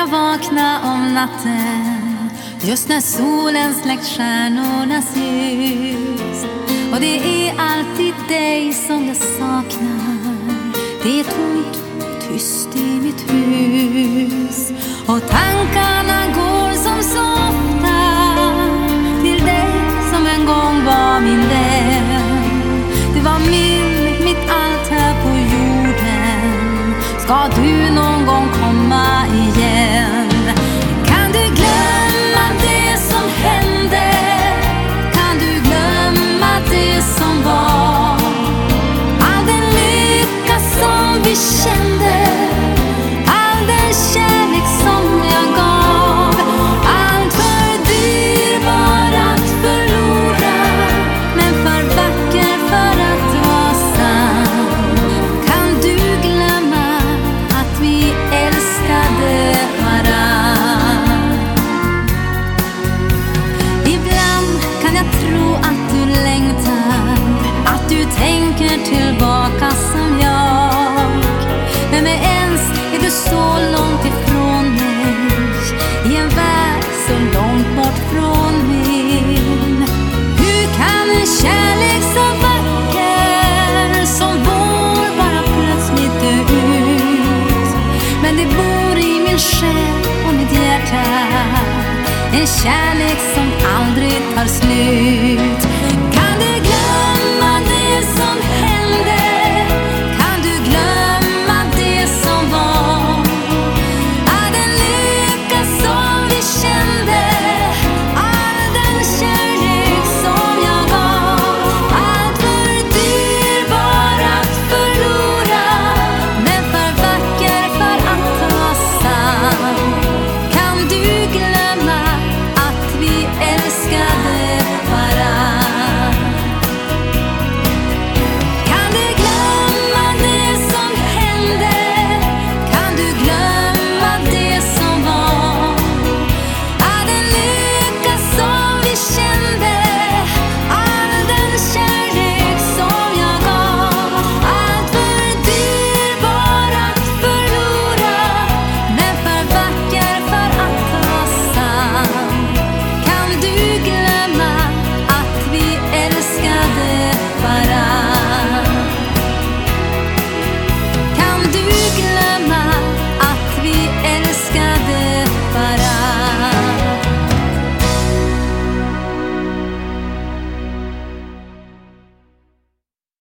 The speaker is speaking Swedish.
vakna om natten, just när solen släckt stjärnornas ljus. Och det är alltid dig som jag saknar. Det är tomt och tyst i mitt hus, och tankarna går som så ofta till dig som en gång var min vän. Det var mitt allt här på jorden. Ska du någon gång komma igen? Kan du glömma det som hände? Kan du glömma det som var? All den lycka som vi kände, all den kärlek som jag gav. Allt för dyrbar att förlora, men för vacker för att vara sann. Kan du glömma att vi älskade varann? Ibland kan jag tro att du längtar, att du tänker tillbaka som jag. Men med ens är du så långt ifrån mig, i en värld så långt bort från min. Hur kan en kärlek så vacker som vår bara plötsligt dö ut? Men det bor i min själ och mitt hjärta, en kärlek som aldrig tar slut.